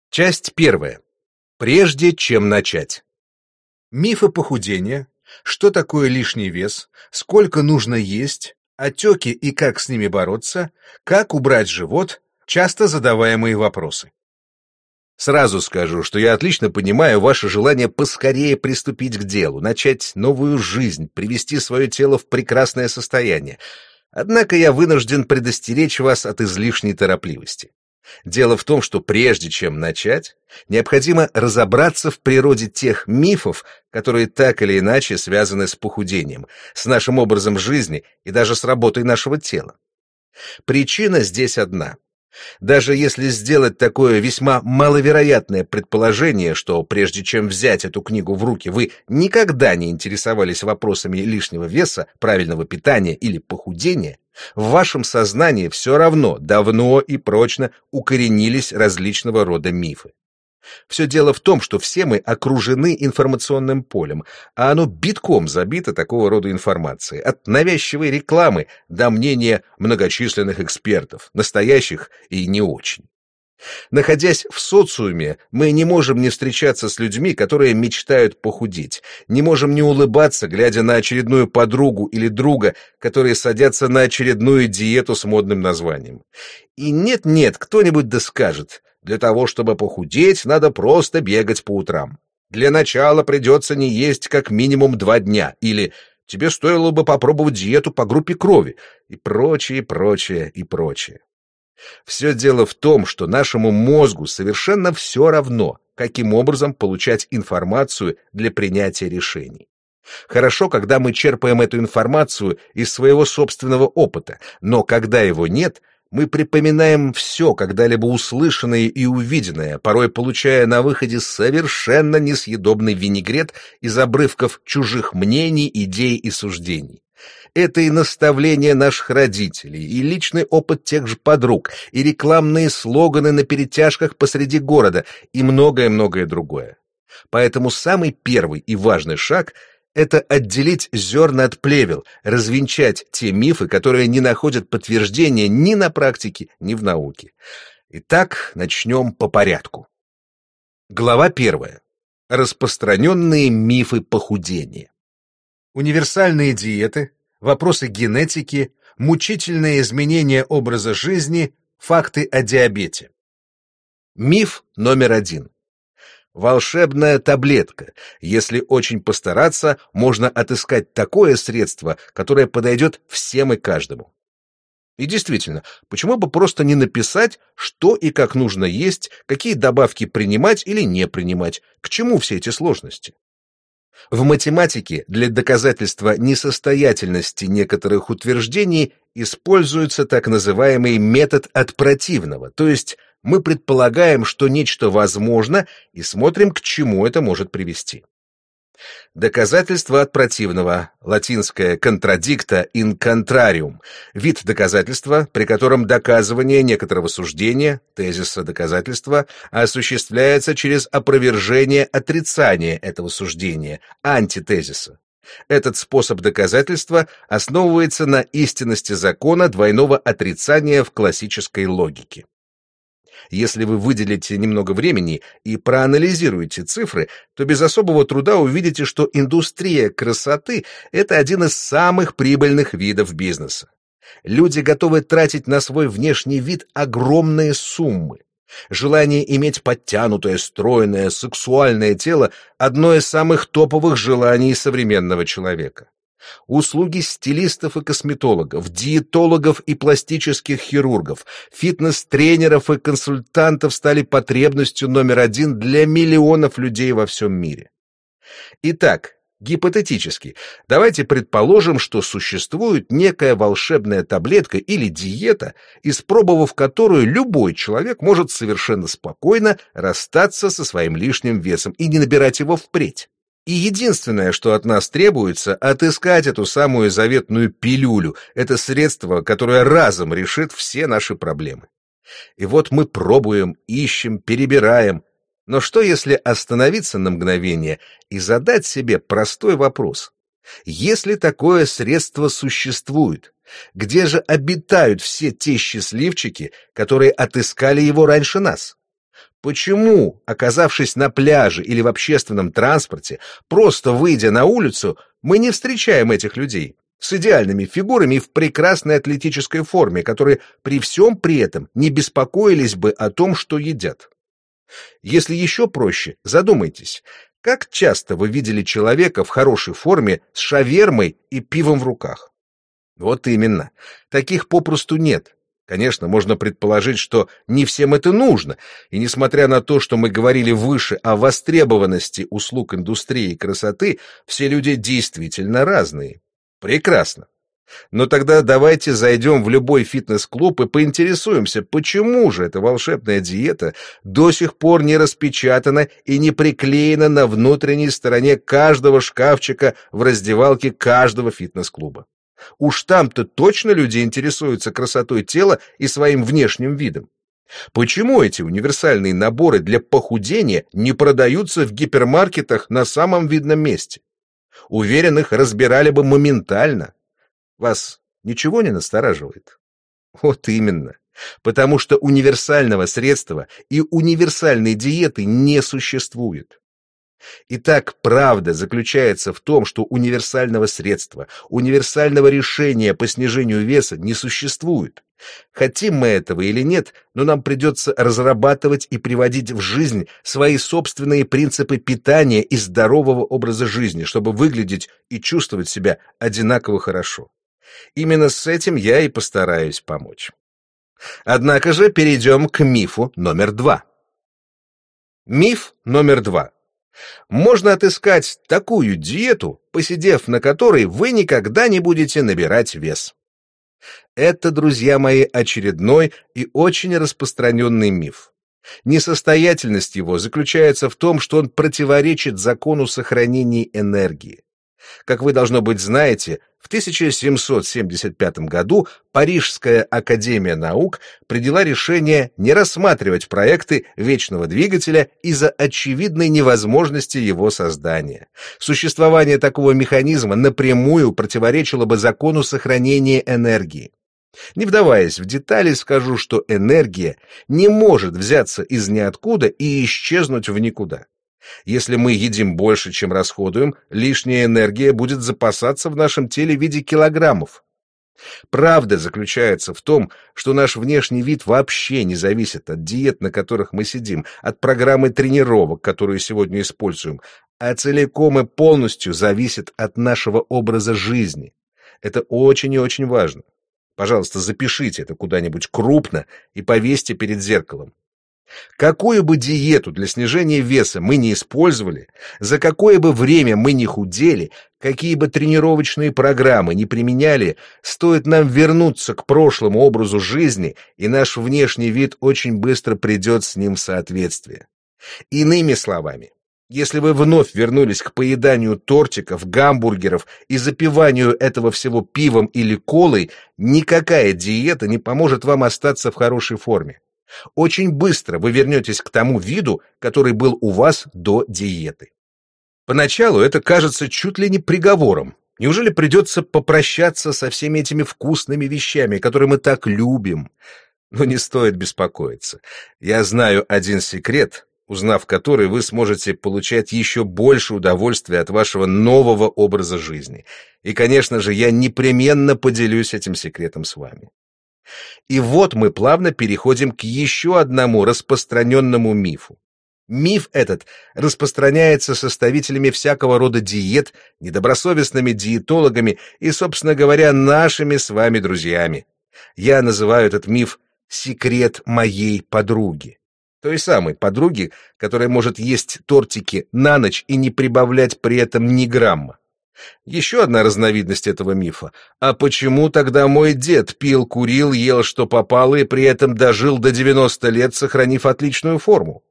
Часть первая. Прежде чем начать. Мифы похудения, что такое лишний вес, сколько нужно есть, отеки и как с ними бороться, как убрать живот, часто задаваемые вопросы. Сразу скажу, что я отлично понимаю ваше желание поскорее приступить к делу, начать новую жизнь, привести свое тело в прекрасное состояние. Однако я вынужден предостеречь вас от излишней торопливости. Дело в том, что прежде чем начать, необходимо разобраться в природе тех мифов, которые так или иначе связаны с похудением, с нашим образом жизни и даже с работой нашего тела. Причина здесь одна. Даже если сделать такое весьма маловероятное предположение, что прежде чем взять эту книгу в руки, вы никогда не интересовались вопросами лишнего веса, правильного питания или похудения, в вашем сознании все равно давно и прочно укоренились различного рода мифы. Все дело в том, что все мы окружены информационным полем, а оно битком забито такого рода информацией, от навязчивой рекламы до мнения многочисленных экспертов, настоящих и не очень. Находясь в социуме, мы не можем не встречаться с людьми, которые мечтают похудеть, не можем не улыбаться, глядя на очередную подругу или друга, которые садятся на очередную диету с модным названием. И нет-нет, кто-нибудь да скажет: для того, чтобы похудеть, надо просто бегать по утрам. Для начала придется не есть как минимум 2 дня, или тебе стоило бы попробовать диету по группе крови, и прочее, прочее и прочее. Все дело в том, что нашему мозгу совершенно все равно, каким образом получать информацию для принятия решений. Хорошо, когда мы черпаем эту информацию из своего собственного опыта, но когда его нет, мы припоминаем все когда-либо услышанное и увиденное, порой получая на выходе совершенно несъедобный винегрет из обрывков чужих мнений, идей и суждений. Это и наставления наших родителей, и личный опыт тех же подруг, и рекламные слоганы на перетяжках посреди города, и многое-многое другое. Поэтому самый первый и важный шаг — это отделить зерна от плевел, развенчать те мифы, которые не находят подтверждения ни на практике, ни в науке. Итак, начнем по порядку. Глава 1. Распространенные мифы похудения. Универсальные диеты, вопросы генетики, мучительные изменения образа жизни, факты о диабете. Миф номер 1. Волшебная таблетка. Если очень постараться, можно отыскать такое средство, которое подойдет всем и каждому. И действительно, почему бы просто не написать, что и как нужно есть, какие добавки принимать или не принимать, к чему все эти сложности? В математике для доказательства несостоятельности некоторых утверждений используется так называемый метод от противного, то есть мы предполагаем, что нечто возможно, и смотрим, к чему это может привести. Доказательство от противного, латинское contradicta in contrarium, вид доказательства, при котором доказывание некоторого суждения, тезиса доказательства, осуществляется через опровержение отрицания этого суждения, антитезиса. Этот способ доказательства основывается на истинности закона двойного отрицания в классической логике. Если вы выделите немного времени и проанализируете цифры, то без особого труда увидите, что индустрия красоты — это один из самых прибыльных видов бизнеса. Люди готовы тратить на свой внешний вид огромные суммы. Желание иметь подтянутое, стройное, сексуальное тело — одно из самых топовых желаний современного человека. Услуги стилистов и косметологов, диетологов и пластических хирургов, фитнес-тренеров и консультантов стали потребностью номер 1 для миллионов людей во всем мире. Итак, гипотетически, давайте предположим, что существует некая волшебная таблетка или диета, испробовав которую любой человек может совершенно спокойно расстаться со своим лишним весом и не набирать его впредь. И единственное, что от нас требуется, отыскать эту самую заветную пилюлю, это средство, которое разом решит все наши проблемы. И вот мы пробуем, ищем, перебираем. Но что если остановиться на мгновение и задать себе простой вопрос? Если такое средство существует, где же обитают все те счастливчики, которые отыскали его раньше нас? Почему, оказавшись на пляже или в общественном транспорте, просто выйдя на улицу, мы не встречаем этих людей с идеальными фигурами и в прекрасной атлетической форме, которые при всем при этом не беспокоились бы о том, что едят? Если еще проще, задумайтесь, как часто вы видели человека в хорошей форме с шавермой и пивом в руках? Вот именно, таких попросту нет. Конечно, можно предположить, что не всем это нужно, и несмотря на то, что мы говорили выше о востребованности услуг индустрии красоты, все люди действительно разные. Прекрасно. Но тогда давайте зайдем в любой фитнес-клуб и поинтересуемся, почему же эта волшебная диета до сих пор не распечатана и не приклеена на внутренней стороне каждого шкафчика в раздевалке каждого фитнес-клуба. Уж там-то точно люди интересуются красотой тела и своим внешним видом. Почему эти универсальные наборы для похудения не продаются в гипермаркетах на самом видном месте? Уверен, их разбирали бы моментально. Вас ничего не настораживает? Вот именно. Потому что универсального средства и универсальной диеты не существует. Итак, правда заключается в том, что универсального средства, универсального решения по снижению веса не существует. Хотим мы этого или нет, но нам придется разрабатывать и приводить в жизнь свои собственные принципы питания и здорового образа жизни, чтобы выглядеть и чувствовать себя одинаково хорошо. Именно с этим я и постараюсь помочь. Однако же перейдем к мифу номер 2. Миф номер 2. Можно отыскать такую диету, посидев на которой вы никогда не будете набирать вес. Это, друзья мои, очередной и очень распространенный миф. Несостоятельность его заключается в том, что он противоречит закону сохранения энергии. Как вы, должно быть, знаете, в 1775 году Парижская академия наук приняла решение не рассматривать проекты вечного двигателя из-за очевидной невозможности его создания. Существование такого механизма напрямую противоречило бы закону сохранения энергии. Не вдаваясь в детали, скажу, что энергия не может взяться из ниоткуда и исчезнуть в никуда. Если мы едим больше, чем расходуем, лишняя энергия будет запасаться в нашем теле в виде килограммов. Правда заключается в том, что наш внешний вид вообще не зависит от диет, на которых мы сидим, от программы тренировок, которую сегодня используем, а целиком и полностью зависит от нашего образа жизни. Это очень и очень важно. Пожалуйста, запишите это куда-нибудь крупно и повесьте перед зеркалом. Какую бы диету для снижения веса мы не использовали, за какое бы время мы не худели, какие бы тренировочные программы не применяли, стоит нам вернуться к прошлому образу жизни, и наш внешний вид очень быстро придет с ним в соответствие. Иными словами, если вы вновь вернулись к поеданию тортиков, гамбургеров и запиванию этого всего пивом или колой, никакая диета не поможет вам остаться в хорошей форме. Очень быстро вы вернетесь к тому виду, который был у вас до диеты. Поначалу это кажется чуть ли не приговором. Неужели придется попрощаться со всеми этими вкусными вещами, которые мы так любим? Но не стоит беспокоиться. Я знаю один секрет, узнав который, вы сможете получать еще больше удовольствия от вашего нового образа жизни. И, конечно же, я непременно поделюсь этим секретом с вами. И вот мы плавно переходим к еще одному распространенному мифу. Миф этот распространяется составителями всякого рода диет, недобросовестными диетологами и, собственно говоря, нашими с вами друзьями. Я называю этот миф «секрет моей подруги». Той самой подруги, которая может есть тортики на ночь и не прибавлять при этом ни грамма. Еще одна разновидность этого мифа. А почему тогда мой дед пил, курил, ел, что попало, и при этом дожил до 90 лет, сохранив отличную форму?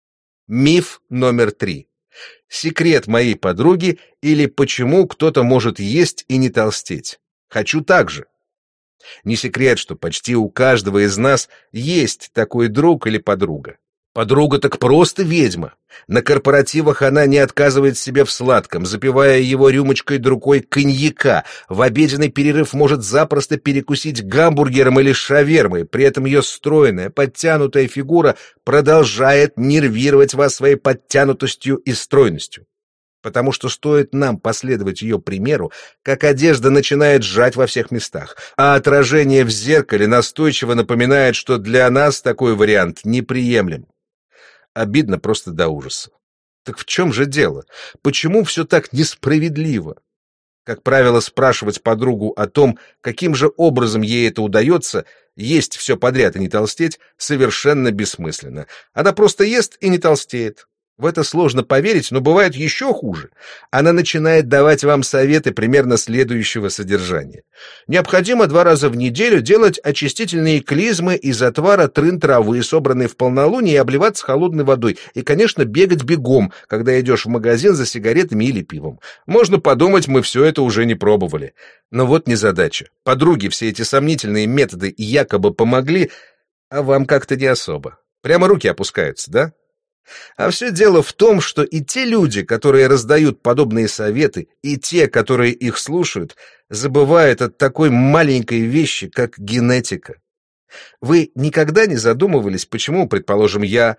Миф номер 3. Секрет моей подруги или почему кто-то может есть и не толстеть. Хочу так же. Не секрет, что почти у каждого из нас есть такой друг или подруга. Подруга так просто ведьма. На корпоративах она не отказывает себе в сладком, запивая его рюмочкой другой коньяка. В обеденный перерыв может запросто перекусить гамбургером или шавермой. При этом ее стройная, подтянутая фигура продолжает нервировать вас своей подтянутостью и стройностью. Потому что стоит нам последовать ее примеру, как одежда начинает сжать во всех местах, а отражение в зеркале настойчиво напоминает, что для нас такой вариант неприемлем. Обидно просто до ужаса. Так в чем же дело? Почему все так несправедливо? Как правило, спрашивать подругу о том, каким же образом ей это удается, есть все подряд и не толстеть, совершенно бессмысленно. Она просто ест и не толстеет. В это сложно поверить, но бывает еще хуже. Она начинает давать вам советы примерно следующего содержания. Необходимо 2 раза в неделю делать очистительные клизмы из отвара трын-травы, собранной в полнолуние, и обливаться холодной водой. И, конечно, бегать бегом, когда идешь в магазин за сигаретами или пивом. Можно подумать, мы все это уже не пробовали. Но вот незадача. Подруге все эти сомнительные методы якобы помогли, а вам как-то не особо. Прямо руки опускаются, да? А все дело в том, что и те люди, которые раздают подобные советы, и те, которые их слушают, забывают о такой маленькой вещи, как генетика. Вы никогда не задумывались, почему, предположим, я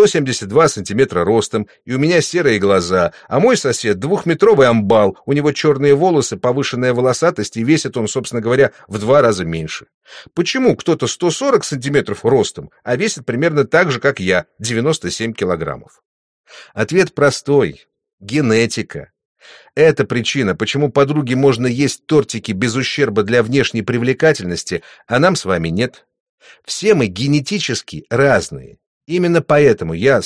172 сантиметра ростом, и у меня серые глаза, а мой сосед 2-метровый амбал, у него черные волосы, повышенная волосатость, и весит он, собственно говоря, в 2 раза меньше? Почему кто-то 140 сантиметров ростом, а весит примерно так же, как я, 97 килограммов? Ответ простой. Генетика. Это причина, почему подруге можно есть тортики без ущерба для внешней привлекательности, а нам с вами нет. Все мы генетически разные. Именно поэтому я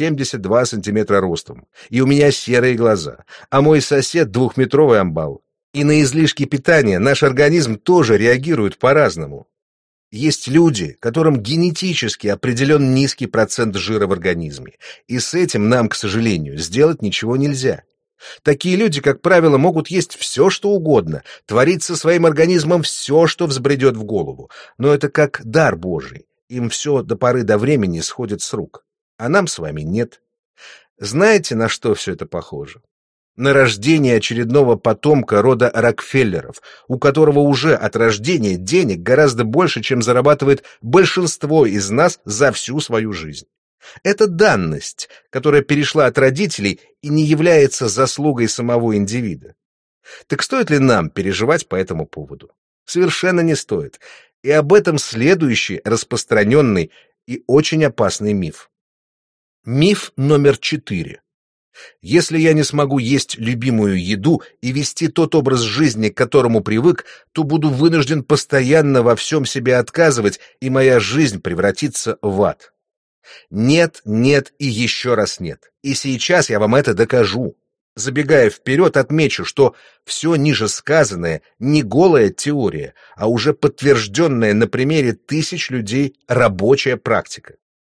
172 сантиметра ростом, и у меня серые глаза, а мой сосед 2-метровый амбал. И на излишки питания наш организм тоже реагирует по-разному. Есть люди, которым генетически определен низкий процент жира в организме, и с этим нам, к сожалению, сделать ничего нельзя. Такие люди, как правило, могут есть все, что угодно, творить со своим организмом все, что взбредет в голову. Но это как дар Божий. Им все до поры до времени сходит с рук. А нам с вами нет. Знаете, на что все это похоже? На рождение очередного потомка рода Рокфеллеров, у которого уже от рождения денег гораздо больше, чем зарабатывает большинство из нас за всю свою жизнь. Это данность, которая перешла от родителей и не является заслугой самого индивида. Так стоит ли нам переживать по этому поводу? Совершенно не стоит. И об этом следующий распространенный и очень опасный миф. Миф номер 4. Если я не смогу есть любимую еду и вести тот образ жизни, к которому привык, то буду вынужден постоянно во всем себе отказывать, и моя жизнь превратится в ад. Нет, нет и еще раз нет. И сейчас я вам это докажу. Забегая вперед, отмечу, что все ниже сказанное не голая теория, а уже подтвержденная на примере тысяч людей рабочая практика.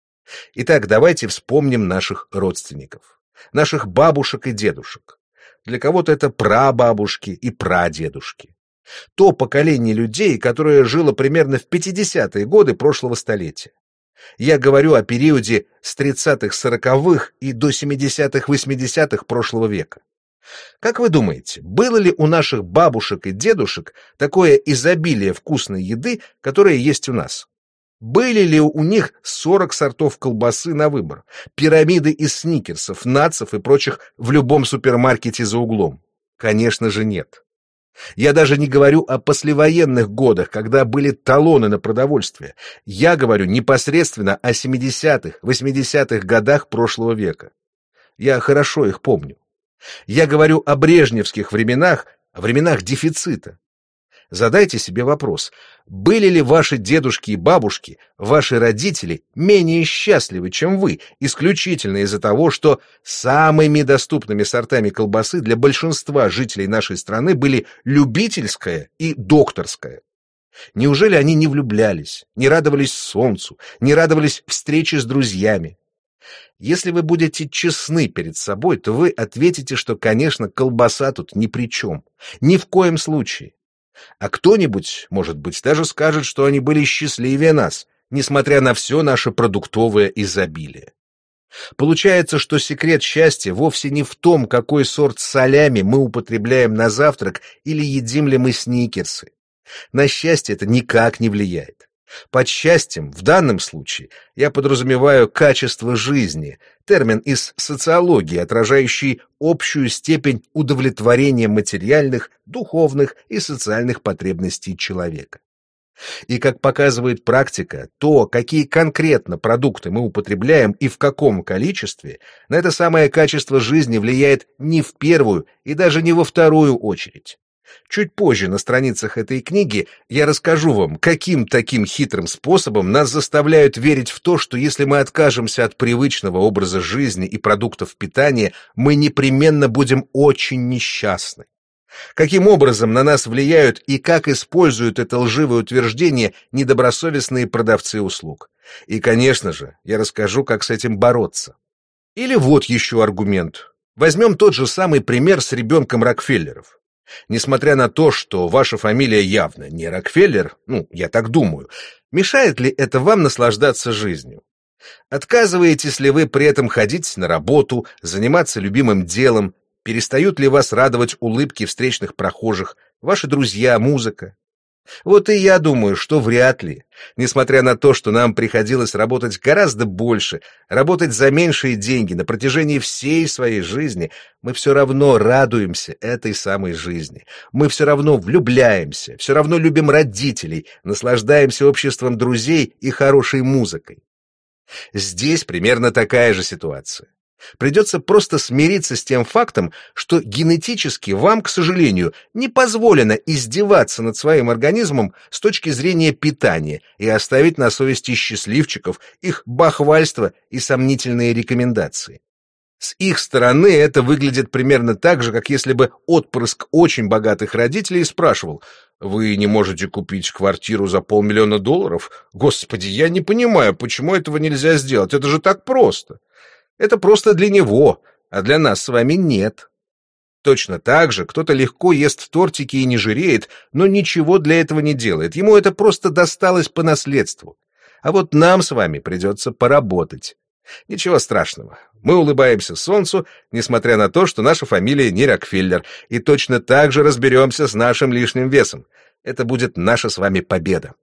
Итак, давайте вспомним наших родственников, наших бабушек и дедушек. Для кого-то это прабабушки и прадедушки. То поколение людей, которое жило примерно в 50-е годы прошлого столетия. Я говорю о периоде с 30-х-40-х и до 70-х-80-х прошлого века. Как вы думаете, было ли у наших бабушек и дедушек такое изобилие вкусной еды, которое есть у нас? Были ли у них 40 сортов колбасы на выбор, пирамиды из сникерсов, нацев и прочих в любом супермаркете за углом? Конечно же нет. Я даже не говорю о послевоенных годах, когда были талоны на продовольствие. Я говорю непосредственно о 70-х, 80-х годах прошлого века. Я хорошо их помню. Я говорю о брежневских временах, о временах дефицита. Задайте себе вопрос, были ли ваши дедушки и бабушки, ваши родители менее счастливы, чем вы, исключительно из-за того, что самыми доступными сортами колбасы для большинства жителей нашей страны были любительская и докторская? Неужели они не влюблялись, не радовались солнцу, не радовались встрече с друзьями? Если вы будете честны перед собой, то вы ответите, что, конечно, колбаса тут ни при чем, ни в коем случае. А кто-нибудь, может быть, даже скажет, что они были счастливее нас, несмотря на все наше продуктовое изобилие. Получается, что секрет счастья вовсе не в том, какой сорт салями мы употребляем на завтрак или едим ли мы сникерсы. На счастье это никак не влияет. Под счастьем в данном случае я подразумеваю качество жизни, термин из социологии, отражающий общую степень удовлетворения материальных, духовных и социальных потребностей человека. И как показывает практика, то, какие конкретно продукты мы употребляем и в каком количестве, на это самое качество жизни влияет не в первую и даже не во вторую очередь. Чуть позже на страницах этой книги я расскажу вам, каким таким хитрым способом нас заставляют верить в то, что если мы откажемся от привычного образа жизни и продуктов питания, мы непременно будем очень несчастны. Каким образом на нас влияют и как используют это лживое утверждение недобросовестные продавцы услуг. И, конечно же, я расскажу, как с этим бороться. Или вот еще аргумент. Возьмем тот же самый пример с ребенком Рокфеллеров. Несмотря на то, что ваша фамилия явно не Рокфеллер, я так думаю, мешает ли это вам наслаждаться жизнью? Отказываетесь ли вы при этом ходить на работу, заниматься любимым делом? Перестают ли вас радовать улыбки встречных прохожих, ваши друзья, музыка? Вот и я думаю, что вряд ли. Несмотря на то, что нам приходилось работать гораздо больше, работать за меньшие деньги на протяжении всей своей жизни, мы все равно радуемся этой самой жизни. Мы все равно влюбляемся, все равно любим родителей, наслаждаемся обществом друзей и хорошей музыкой. Здесь примерно такая же ситуация. Придется просто смириться с тем фактом, что генетически вам, к сожалению, не позволено издеваться над своим организмом с точки зрения питания и оставить на совести счастливчиков их бахвальство и сомнительные рекомендации. С их стороны это выглядит примерно так же, как если бы отпрыск очень богатых родителей спрашивал: «Вы не можете купить квартиру за $500 000? Господи, я не понимаю, почему этого нельзя сделать, это же так просто». Это просто для него, а для нас с вами нет. Точно так же кто-то легко ест тортики и не жиреет, но ничего для этого не делает. Ему это просто досталось по наследству. А вот нам с вами придется поработать. Ничего страшного. Мы улыбаемся солнцу, несмотря на то, что наша фамилия не Рокфеллер, и точно так же разберемся с нашим лишним весом. Это будет наша с вами победа.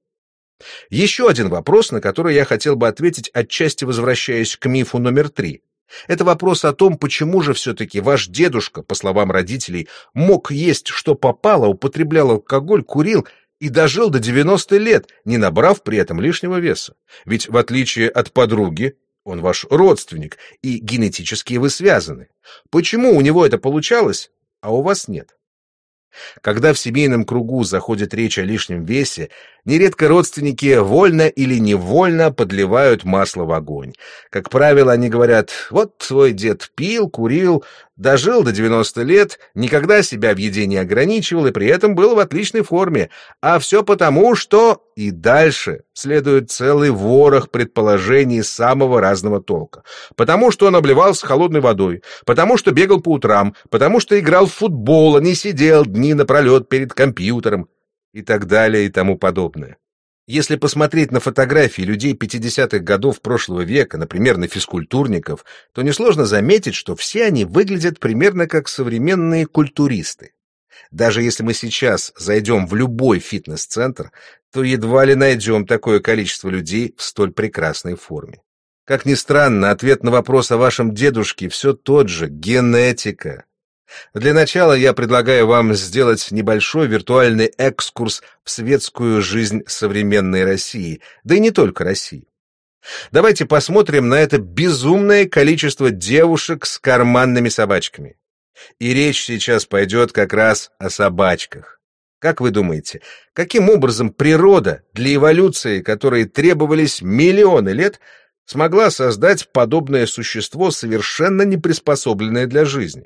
Еще один вопрос, на который я хотел бы ответить, отчасти возвращаясь к мифу номер 3. Это вопрос о том, почему же все-таки ваш дедушка, по словам родителей, мог есть что попало, употреблял алкоголь, курил и дожил до 90 лет, не набрав при этом лишнего веса. Ведь в отличие от подруги, он ваш родственник, и генетически вы связаны. Почему у него это получалось, а у вас нет? Когда в семейном кругу заходит речь о лишнем весе, нередко родственники вольно или невольно подливают масло в огонь. Как правило, они говорят: «Вот твой дед пил, курил, дожил до 90 лет, никогда себя в еде не ограничивал и при этом был в отличной форме. А все потому, что...» И дальше следует целый ворох предположений самого разного толка. Потому что он обливался холодной водой, потому что бегал по утрам, потому что играл в футбол, а не сидел дни напролет перед компьютером и так далее и тому подобное. Если посмотреть на фотографии людей 50-х годов прошлого века, например, на физкультурников, то несложно заметить, что все они выглядят примерно как современные культуристы. Даже если мы сейчас зайдем в любой фитнес-центр, то едва ли найдем такое количество людей в столь прекрасной форме. Как ни странно, ответ на вопрос о вашем дедушке все тот же — генетика. Для начала я предлагаю вам сделать небольшой виртуальный экскурс в светскую жизнь современной России, да и не только России. Давайте посмотрим на это безумное количество девушек с карманными собачками. И речь сейчас пойдет как раз о собачках. Как вы думаете, каким образом природа, для эволюции которой требовались миллионы лет, смогла создать подобное существо, совершенно не приспособленное для жизни?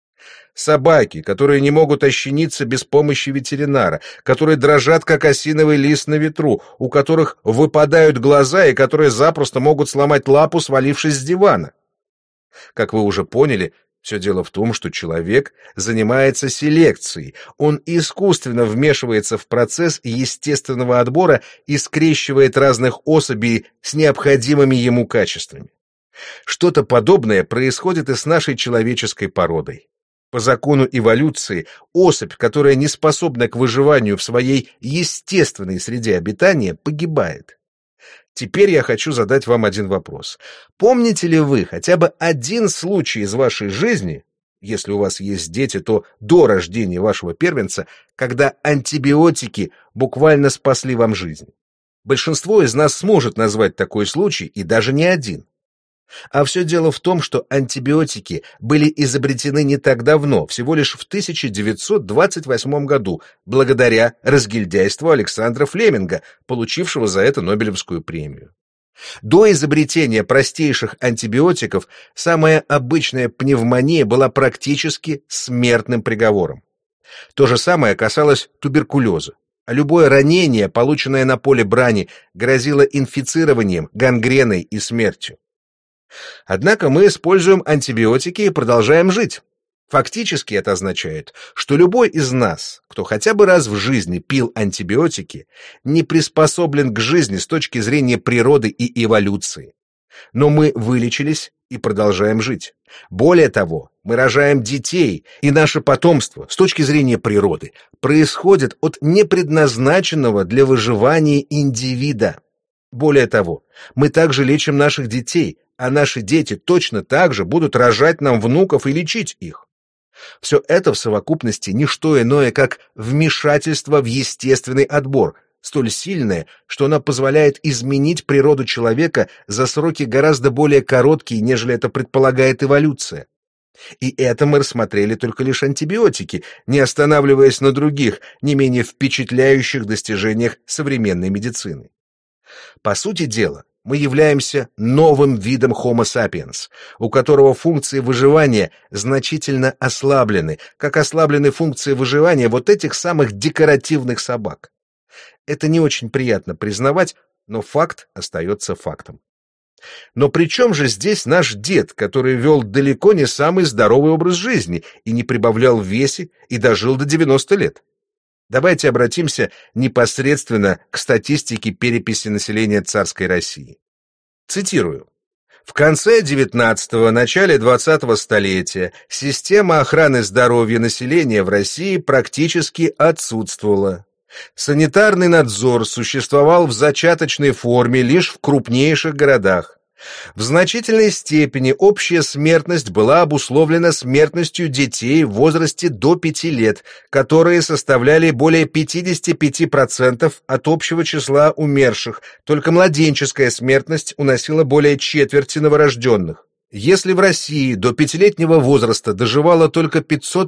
Собаки, которые не могут ощениться без помощи ветеринара, которые дрожат, как осиновый лист на ветру, у которых выпадают глаза и которые запросто могут сломать лапу, свалившись с дивана. Как вы уже поняли, все дело в том, что человек занимается селекцией. Он искусственно вмешивается в процесс естественного отбора и скрещивает разных особей с необходимыми ему качествами. Что-то подобное происходит и с нашей человеческой породой. По закону эволюции особь, которая не способна к выживанию в своей естественной среде обитания, погибает. Теперь я хочу задать вам один вопрос. Помните ли вы хотя бы один случай из вашей жизни, если у вас есть дети, то до рождения вашего первенца, когда антибиотики буквально спасли вам жизнь? Большинство из нас сможет назвать такой случай, и даже не один. А все дело в том, что антибиотики были изобретены не так давно, всего лишь в 1928 году, благодаря разгильдяйству Александра Флеминга, получившего за это Нобелевскую премию. До изобретения простейших антибиотиков самая обычная пневмония была практически смертным приговором. То же самое касалось туберкулеза. А любое ранение, полученное на поле брани, грозило инфицированием, гангреной и смертью. Однако мы используем антибиотики и продолжаем жить. Фактически это означает, что любой из нас, кто хотя бы раз в жизни пил антибиотики, не приспособлен к жизни с точки зрения природы и эволюции. Но мы вылечились и продолжаем жить. Более того, мы рожаем детей, и наше потомство, с точки зрения природы, происходит от непредназначенного для выживания индивида. Более того, мы также лечим наших детей, а наши дети точно так же будут рожать нам внуков и лечить их. Все это в совокупности не что иное, как вмешательство в естественный отбор, столь сильное, что оно позволяет изменить природу человека за сроки гораздо более короткие, нежели это предполагает эволюция. И это мы рассмотрели только лишь антибиотики, не останавливаясь на других, не менее впечатляющих достижениях современной медицины. По сути дела, мы являемся новым видом Homo sapiens, у которого функции выживания значительно ослаблены, как ослаблены функции выживания вот этих самых декоративных собак. Это не очень приятно признавать, но факт остается фактом. Но при чем же здесь наш дед, который вел далеко не самый здоровый образ жизни и не прибавлял в весе и дожил до 90 лет? Давайте обратимся непосредственно к статистике переписи населения царской России. Цитирую. В конце XIX – начале XX столетия система охраны здоровья населения в России практически отсутствовала. Санитарный надзор существовал в зачаточной форме лишь в крупнейших городах. В значительной степени общая смертность была обусловлена смертностью детей в возрасте до 5 лет, которые составляли более 55% от общего числа умерших, только младенческая смертность уносила более четверти новорожденных. Если в России до 5-летнего возраста доживало только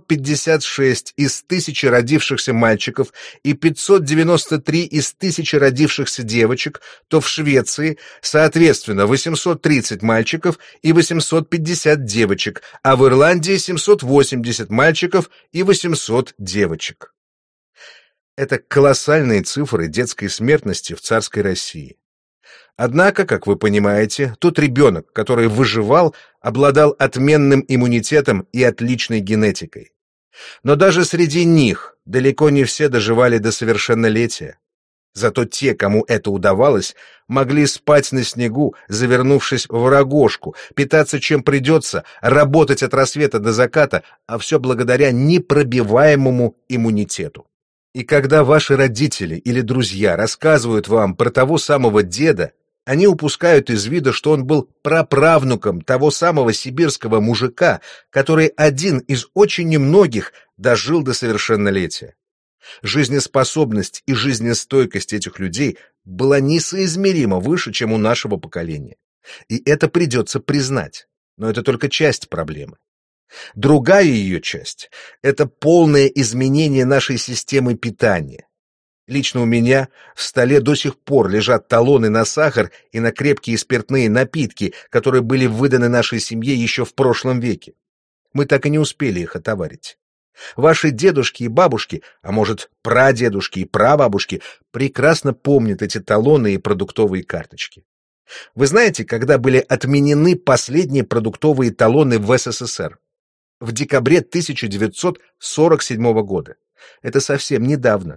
556 из 1000 родившихся мальчиков и 593 из 1000 родившихся девочек, то в Швеции, соответственно, 830 мальчиков и 850 девочек, а в Ирландии 780 мальчиков и 800 девочек. Это колоссальные цифры детской смертности в царской России. Однако, как вы понимаете, тот ребенок, который выживал, обладал отменным иммунитетом и отличной генетикой. Но даже среди них далеко не все доживали до совершеннолетия. Зато те, кому это удавалось, могли спать на снегу, завернувшись в рогожку, питаться чем придется, работать от рассвета до заката, а все благодаря непробиваемому иммунитету. И когда ваши родители или друзья рассказывают вам про того самого деда, они упускают из вида, что он был праправнуком того самого сибирского мужика, который один из очень немногих дожил до совершеннолетия. Жизнеспособность и жизнестойкость этих людей была несоизмеримо выше, чем у нашего поколения. И это придется признать, но это только часть проблемы. Другая ее часть – это полное изменение нашей системы питания. Лично у меня в столе до сих пор лежат талоны на сахар и на крепкие спиртные напитки, которые были выданы нашей семье еще в прошлом веке. Мы так и не успели их отоварить. Ваши дедушки и бабушки, а может, прадедушки и прабабушки, прекрасно помнят эти талоны и продуктовые карточки. Вы знаете, когда были отменены последние продуктовые талоны в СССР? В декабре 1947 года. Это совсем недавно.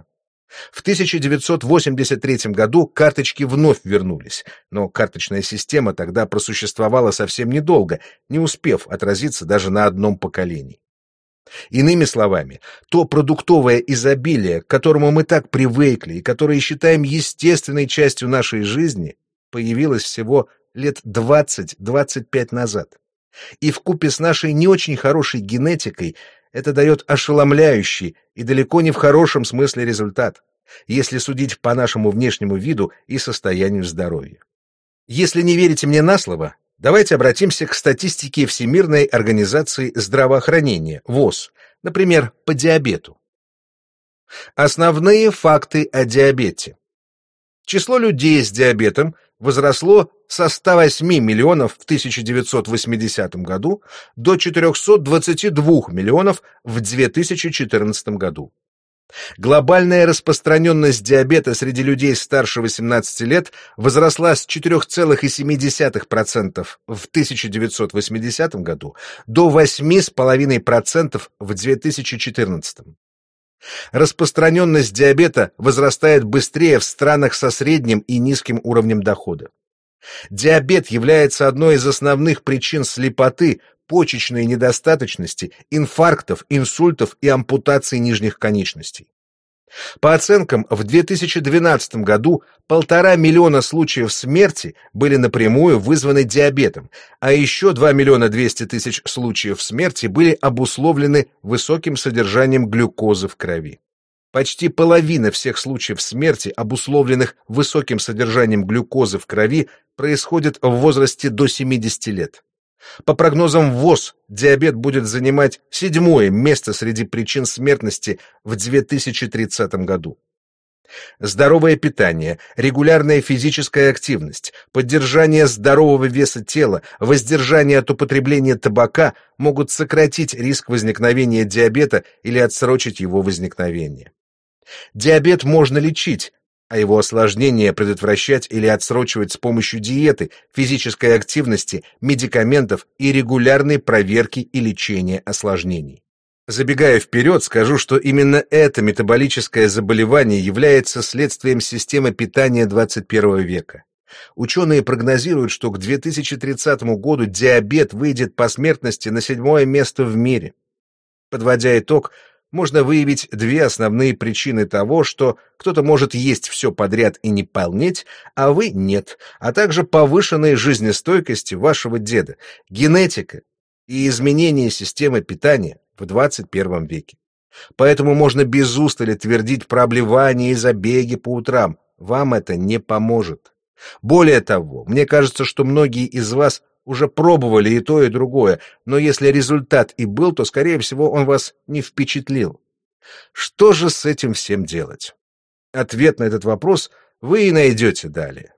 В 1983 году карточки вновь вернулись, но карточная система тогда просуществовала совсем недолго, не успев отразиться даже на одном поколении. Иными словами, то продуктовое изобилие, к которому мы так привыкли и которое считаем естественной частью нашей жизни, появилось всего лет 20-25 назад. И вкупе с нашей не очень хорошей генетикой это дает ошеломляющий и далеко не в хорошем смысле результат, если судить по нашему внешнему виду и состоянию здоровья. Если не верите мне на слово, давайте обратимся к статистике Всемирной организации здравоохранения, ВОЗ, например, по диабету. Основные факты о диабете. Число людей с диабетом возросло со 108 миллионов в 1980 году до 422 миллионов в 2014 году. Глобальная распространенность диабета среди людей старше 18 лет возросла с 4,7% в 1980 году до 8,5% в 2014. Распространенность диабета возрастает быстрее в странах со средним и низким уровнем дохода. Диабет является одной из основных причин слепоты, почечной недостаточности, инфарктов, инсультов и ампутаций нижних конечностей. По оценкам, в 2012 году 1,5 миллиона случаев смерти были напрямую вызваны диабетом, а еще 2 миллиона 200 тысяч случаев смерти были обусловлены высоким содержанием глюкозы в крови. Почти половина всех случаев смерти, обусловленных высоким содержанием глюкозы в крови, происходит в возрасте до 70 лет. По прогнозам ВОЗ, диабет будет занимать 7-е место среди причин смертности в 2030 году. Здоровое питание, регулярная физическая активность, поддержание здорового веса тела, воздержание от употребления табака могут сократить риск возникновения диабета или отсрочить его возникновение. Диабет можно лечить, а его осложнения предотвращать или отсрочивать с помощью диеты, физической активности, медикаментов и регулярной проверки и лечения осложнений. Забегая вперед, скажу, что именно это метаболическое заболевание является следствием системы питания 21 века. Ученые прогнозируют, что к 2030 году диабет выйдет по смертности на 7-е место в мире. Подводя итог, можно выявить 2 основные причины того, что кто-то может есть все подряд и не полнеть, а вы нет, а также повышенной жизнестойкости вашего деда, генетика и изменение системы питания в 21 веке. Поэтому можно без устали твердить про обливание и забеги по утрам. Вам это не поможет. Более того, мне кажется, что многие из вас уже пробовали и то, и другое, но если результат и был, то, скорее всего, он вас не впечатлил. Что же с этим всем делать? Ответ на этот вопрос вы и найдете далее.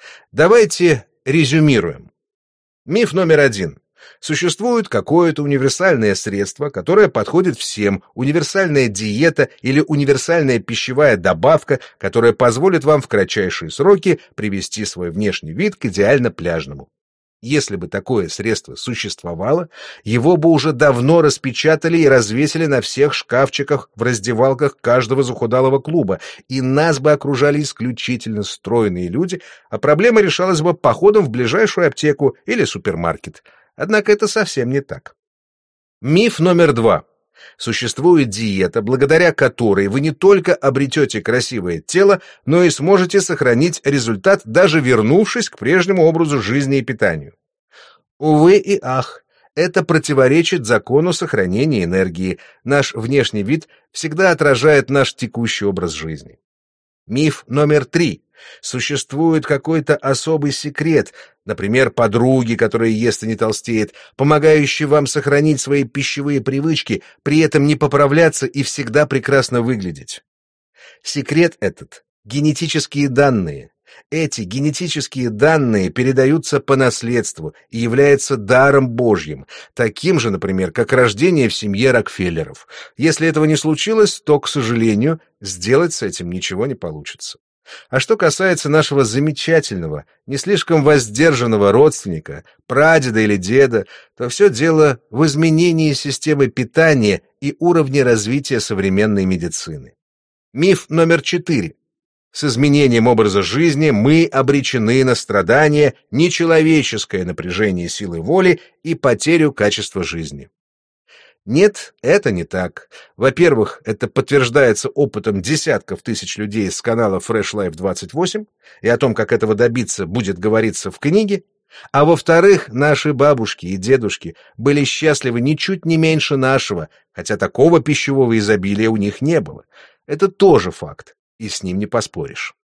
Давайте резюмируем. Миф номер 1. Существует какое-то универсальное средство, которое подходит всем, универсальная диета или универсальная пищевая добавка, которая позволит вам в кратчайшие сроки привести свой внешний вид к идеально пляжному. Если бы такое средство существовало, его бы уже давно распечатали и развесили на всех шкафчиках в раздевалках каждого захудалого клуба, и нас бы окружали исключительно стройные люди, а проблема решалась бы походом в ближайшую аптеку или супермаркет. Однако это совсем не так. Миф номер 2. Существует диета, благодаря которой вы не только обретете красивое тело, но и сможете сохранить результат, даже вернувшись к прежнему образу жизни и питанию. Увы и ах, это противоречит закону сохранения энергии. Наш внешний вид всегда отражает наш текущий образ жизни. Миф номер 3. Существует какой-то особый секрет, например, подруги, которая ест и не толстеет, помогающий вам сохранить свои пищевые привычки, при этом не поправляться и всегда прекрасно выглядеть. Секрет этот — генетические данные. Эти генетические данные передаются по наследству и являются даром Божьим, таким же, например, как рождение в семье Рокфеллеров. Если этого не случилось, то, к сожалению, сделать с этим ничего не получится. А что касается нашего замечательного, не слишком воздержанного родственника, прадеда или деда, то все дело в изменении системы питания и уровне развития современной медицины. Миф номер 4. С изменением образа жизни мы обречены на страдания, нечеловеческое напряжение силы воли и потерю качества жизни. Нет, это не так. Во-первых, это подтверждается опытом десятков тысяч людей с канала Fresh Life 28, и о том, как этого добиться, будет говориться в книге. А во-вторых, наши бабушки и дедушки были счастливы ничуть не меньше нашего, хотя такого пищевого изобилия у них не было. Это тоже факт, и с ним не поспоришь.